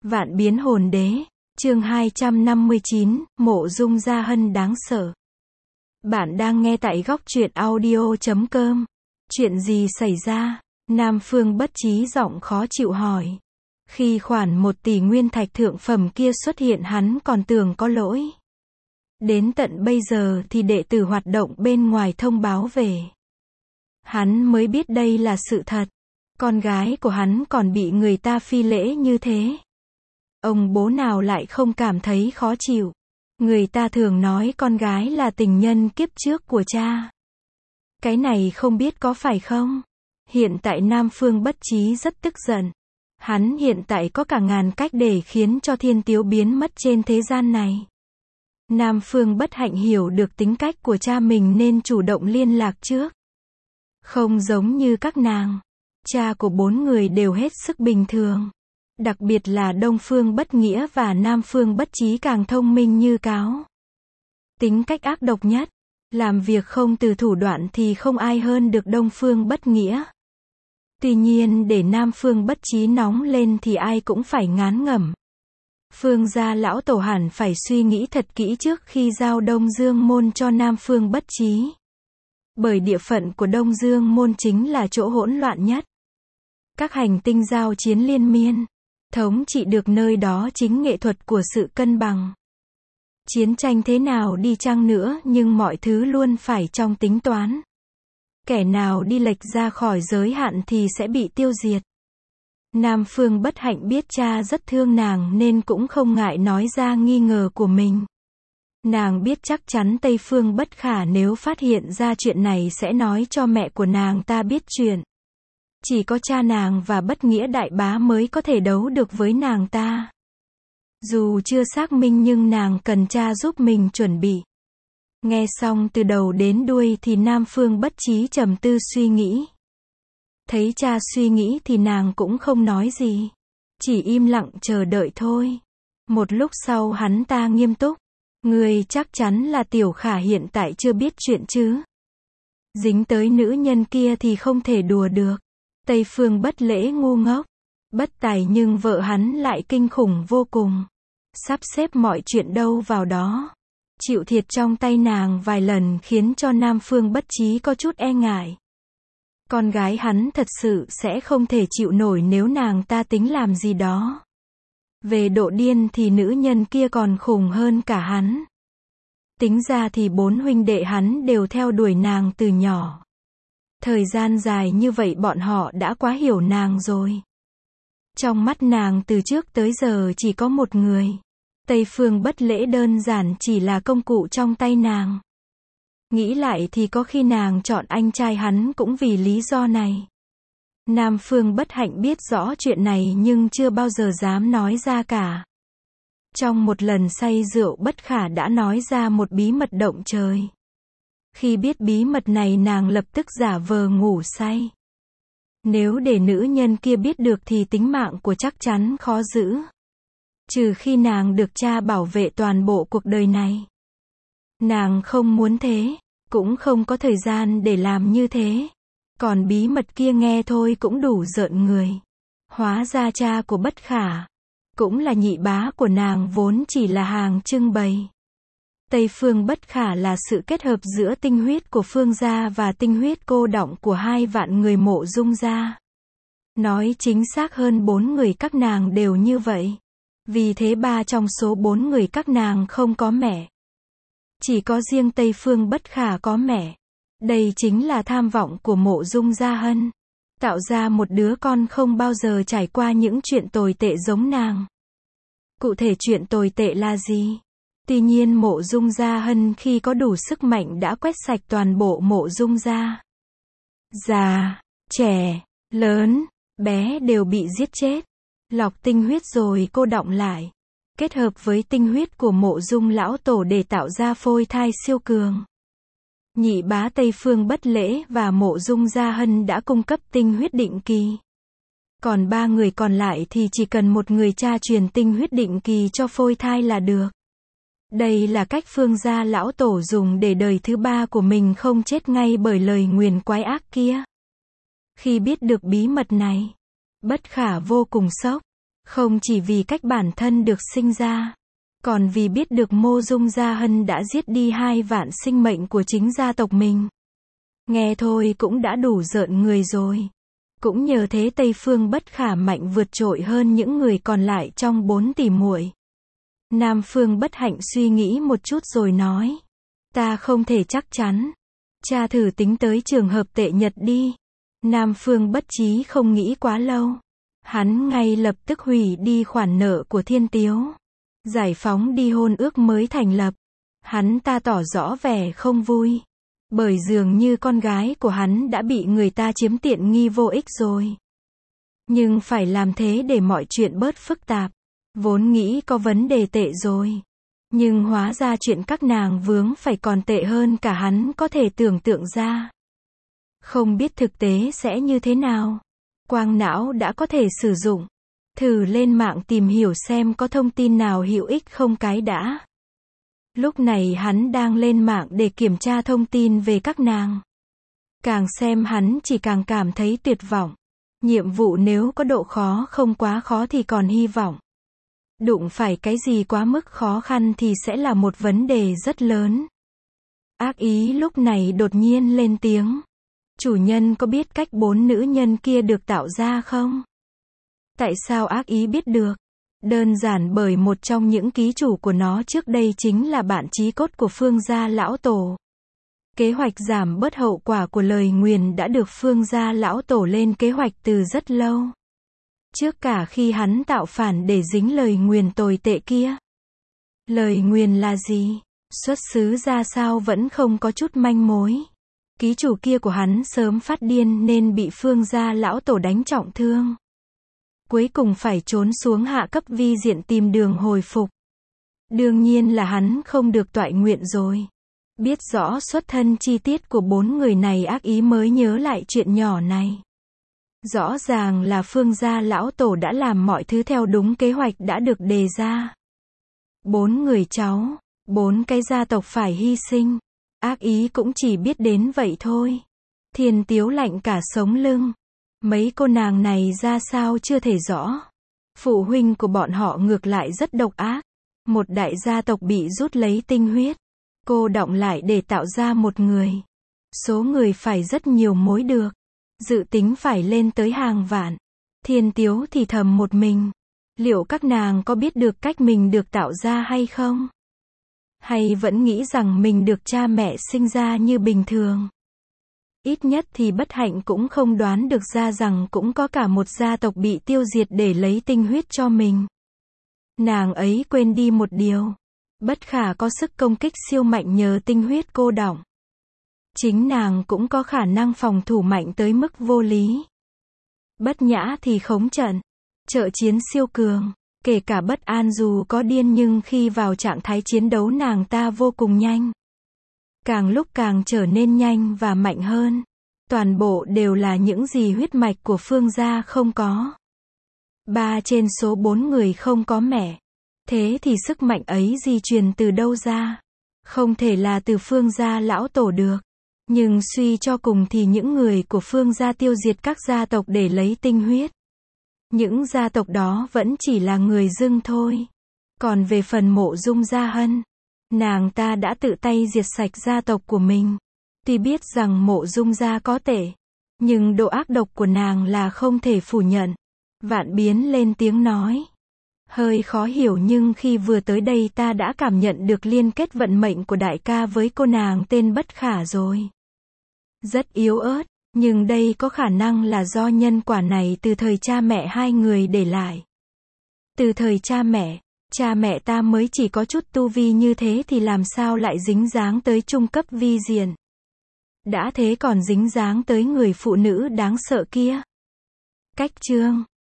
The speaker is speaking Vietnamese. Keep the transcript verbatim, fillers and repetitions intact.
Vạn biến hồn đế, chương hai trăm năm mươi chín, Mộ Dung Gia Hân đáng sợ. Bạn đang nghe tại góc truyện audio chấm com. Chuyện gì xảy ra? Nam Phương bất trí giọng khó chịu hỏi. Khi khoản một tỷ nguyên thạch thượng phẩm kia xuất hiện hắn còn tưởng có lỗi. Đến tận bây giờ thì đệ tử hoạt động bên ngoài thông báo về. Hắn mới biết đây là sự thật. Con gái của hắn còn bị người ta phi lễ như thế. Ông bố nào lại không cảm thấy khó chịu. Người ta thường nói con gái là tình nhân kiếp trước của cha. Cái này không biết có phải không? Hiện tại Nam Phương bất trí rất tức giận. Hắn hiện tại có cả ngàn cách để khiến cho Thiên Tiếu biến mất trên thế gian này. Nam Phương bất hạnh hiểu được tính cách của cha mình nên chủ động liên lạc trước. Không giống như các nàng. Cha của bốn người đều hết sức bình thường. Đặc biệt là Đông Phương bất nghĩa và Nam Phương bất trí càng thông minh như cáo. Tính cách ác độc nhất. Làm việc không từ thủ đoạn thì không ai hơn được Đông Phương bất nghĩa. Tuy nhiên để Nam Phương bất trí nóng lên thì ai cũng phải ngán ngẩm. Phương gia lão tổ hẳn phải suy nghĩ thật kỹ trước khi giao Đông Dương môn cho Nam Phương bất trí. Bởi địa phận của Đông Dương môn chính là chỗ hỗn loạn nhất. Các hành tinh giao chiến liên miên. Thống trị được nơi đó chính nghệ thuật của sự cân bằng. Chiến tranh thế nào đi chăng nữa nhưng mọi thứ luôn phải trong tính toán. Kẻ nào đi lệch ra khỏi giới hạn thì sẽ bị tiêu diệt. Nam Phương bất hạnh biết cha rất thương nàng nên cũng không ngại nói ra nghi ngờ của mình. Nàng biết chắc chắn Tây Phương bất khả nếu phát hiện ra chuyện này sẽ nói cho mẹ của nàng ta biết chuyện. Chỉ có cha nàng và bất nghĩa đại bá mới có thể đấu được với nàng ta. Dù chưa xác minh nhưng nàng cần cha giúp mình chuẩn bị. Nghe xong từ đầu đến đuôi thì Nam Phương bất trí trầm tư suy nghĩ. Thấy cha suy nghĩ thì nàng cũng không nói gì. Chỉ im lặng chờ đợi thôi. Một lúc sau hắn ta nghiêm túc. Người chắc chắn là Tiểu Khả hiện tại chưa biết chuyện chứ. Dính tới nữ nhân kia thì không thể đùa được. Tây Phương bất lễ ngu ngốc. Bất tài nhưng vợ hắn lại kinh khủng vô cùng. Sắp xếp mọi chuyện đâu vào đó. Chịu thiệt trong tay nàng vài lần khiến cho Nam Phương bất trí có chút e ngại. Con gái hắn thật sự sẽ không thể chịu nổi nếu nàng ta tính làm gì đó. Về độ điên thì nữ nhân kia còn khủng hơn cả hắn. Tính ra thì bốn huynh đệ hắn đều theo đuổi nàng từ nhỏ. Thời gian dài như vậy bọn họ đã quá hiểu nàng rồi. Trong mắt nàng từ trước tới giờ chỉ có một người. Tây Phương bất lễ đơn giản chỉ là công cụ trong tay nàng. Nghĩ lại thì có khi nàng chọn anh trai hắn cũng vì lý do này. Nam Phương bất hạnh biết rõ chuyện này nhưng chưa bao giờ dám nói ra cả. Trong một lần say rượu bất khả đã nói ra một bí mật động trời. Khi biết bí mật này nàng lập tức giả vờ ngủ say. Nếu để nữ nhân kia biết được thì tính mạng của chắc chắn khó giữ. Trừ khi nàng được cha bảo vệ toàn bộ cuộc đời này. Nàng không muốn thế, cũng không có thời gian để làm như thế. Còn bí mật kia nghe thôi cũng đủ rợn người. Hóa ra cha của bất khả, cũng là nhị bá của nàng vốn chỉ là hàng trưng bày. Tây Phương bất khả là sự kết hợp giữa tinh huyết của Phương gia và tinh huyết cô đọng của hai vạn người Mộ Dung gia. Nói chính xác hơn bốn người các nàng đều như vậy. Vì thế ba trong số bốn người các nàng không có mẹ. Chỉ có riêng Tây Phương bất khả có mẹ. Đây chính là tham vọng của Mộ Dung Gia Hân. Tạo ra một đứa con không bao giờ trải qua những chuyện tồi tệ giống nàng. Cụ thể chuyện tồi tệ là gì? Tuy nhiên Mộ Dung Gia Hân khi có đủ sức mạnh đã quét sạch toàn bộ Mộ Dung gia. Già, trẻ, lớn, bé đều bị giết chết. Lọc tinh huyết rồi cô đọng lại. Kết hợp với tinh huyết của Mộ Dung lão tổ để tạo ra phôi thai siêu cường. Nhị bá Tây Phương bất lễ và Mộ Dung Gia Hân đã cung cấp tinh huyết định kỳ. Còn ba người còn lại thì chỉ cần một người cha truyền tinh huyết định kỳ cho phôi thai là được. Đây là cách Phương gia lão tổ dùng để đời thứ ba của mình không chết ngay bởi lời nguyền quái ác kia. Khi biết được bí mật này, Bất Khả vô cùng sốc. Không chỉ vì cách bản thân được sinh ra, còn vì biết được Mộ Dung Gia Hân đã giết đi hai vạn sinh mệnh của chính gia tộc mình. Nghe thôi cũng đã đủ rợn người rồi. Cũng nhờ thế Tây Phương Bất Khả mạnh vượt trội hơn những người còn lại trong bốn tỷ muội. Nam Phương Bất Hạnh suy nghĩ một chút rồi nói. Ta không thể chắc chắn. Cha thử tính tới trường hợp tệ nhật đi. Nam Phương Bất Chí không nghĩ quá lâu. Hắn ngay lập tức hủy đi khoản nợ của Thiên Tiếu. Giải phóng đi hôn ước mới thành lập. Hắn ta tỏ rõ vẻ không vui. Bởi dường như con gái của hắn đã bị người ta chiếm tiện nghi vô ích rồi. Nhưng phải làm thế để mọi chuyện bớt phức tạp. Vốn nghĩ có vấn đề tệ rồi. Nhưng hóa ra chuyện các nàng vướng phải còn tệ hơn cả hắn có thể tưởng tượng ra. Không biết thực tế sẽ như thế nào. Quang não đã có thể sử dụng. Thử lên mạng tìm hiểu xem có thông tin nào hữu ích không cái đã. Lúc này hắn đang lên mạng để kiểm tra thông tin về các nàng. Càng xem hắn chỉ càng cảm thấy tuyệt vọng. Nhiệm vụ nếu có độ khó không quá khó thì còn hy vọng. Đụng phải cái gì quá mức khó khăn thì sẽ là một vấn đề rất lớn. Ác ý lúc này đột nhiên lên tiếng. Chủ nhân có biết cách bốn nữ nhân kia được tạo ra không? Tại sao ác ý biết được? Đơn giản bởi một trong những ký chủ của nó trước đây chính là bạn chí cốt của Phương gia lão tổ. Kế hoạch giảm bớt hậu quả của lời nguyền đã được Phương gia lão tổ lên kế hoạch từ rất lâu. Trước cả khi hắn tạo phản để dính lời nguyền tồi tệ kia. Lời nguyền là gì? Xuất xứ ra sao vẫn không có chút manh mối. Ký chủ kia của hắn sớm phát điên nên bị Phương gia lão tổ đánh trọng thương. Cuối cùng phải trốn xuống hạ cấp vi diện tìm đường hồi phục. Đương nhiên là hắn không được toại nguyện rồi. Biết rõ xuất thân chi tiết của bốn người này ác ý mới nhớ lại chuyện nhỏ này. Rõ ràng là Phương gia lão tổ đã làm mọi thứ theo đúng kế hoạch đã được đề ra. Bốn người cháu, bốn cái gia tộc phải hy sinh. Ác ý cũng chỉ biết đến vậy thôi. Thiên Tiếu lạnh cả sống lưng. Mấy cô nàng này ra sao chưa thể rõ. Phụ huynh của bọn họ ngược lại rất độc ác. Một đại gia tộc bị rút lấy tinh huyết. Cô đọng lại để tạo ra một người. Số người phải rất nhiều mối được. Dự tính phải lên tới hàng vạn. Thiên Tiếu thì thầm một mình. Liệu các nàng có biết được cách mình được tạo ra hay không? Hay vẫn nghĩ rằng mình được cha mẹ sinh ra như bình thường? Ít nhất thì Bất Hạnh cũng không đoán được ra rằng cũng có cả một gia tộc bị tiêu diệt để lấy tinh huyết cho mình. Nàng ấy quên đi một điều. Bất Khả có sức công kích siêu mạnh nhờ tinh huyết cô đọng. Chính nàng cũng có khả năng phòng thủ mạnh tới mức vô lý. Bất Nhã thì khống trận. Trợ chiến siêu cường. Kể cả Bất An dù có điên nhưng khi vào trạng thái chiến đấu nàng ta vô cùng nhanh. Càng lúc càng trở nên nhanh và mạnh hơn. Toàn bộ đều là những gì huyết mạch của Phương gia không có. Ba trên số bốn người không có mẹ. Thế thì sức mạnh ấy di truyền từ đâu ra? Không thể là từ Phương gia lão tổ được. Nhưng suy cho cùng thì những người của Phương gia tiêu diệt các gia tộc để lấy tinh huyết. Những gia tộc đó vẫn chỉ là người dưng thôi. Còn về phần Mộ Dung Gia Hân, nàng ta đã tự tay diệt sạch gia tộc của mình. Tuy biết rằng Mộ Dung gia có tệ, nhưng độ ác độc của nàng là không thể phủ nhận. Vạn Biến lên tiếng nói. Hơi khó hiểu nhưng khi vừa tới đây ta đã cảm nhận được liên kết vận mệnh của đại ca với cô nàng tên Bất Khả rồi. Rất yếu ớt, nhưng đây có khả năng là do nhân quả này từ thời cha mẹ hai người để lại. Từ thời cha mẹ, cha mẹ ta mới chỉ có chút tu vi như thế thì làm sao lại dính dáng tới trung cấp vi diện. Đã thế còn dính dáng tới người phụ nữ đáng sợ kia. Cách chương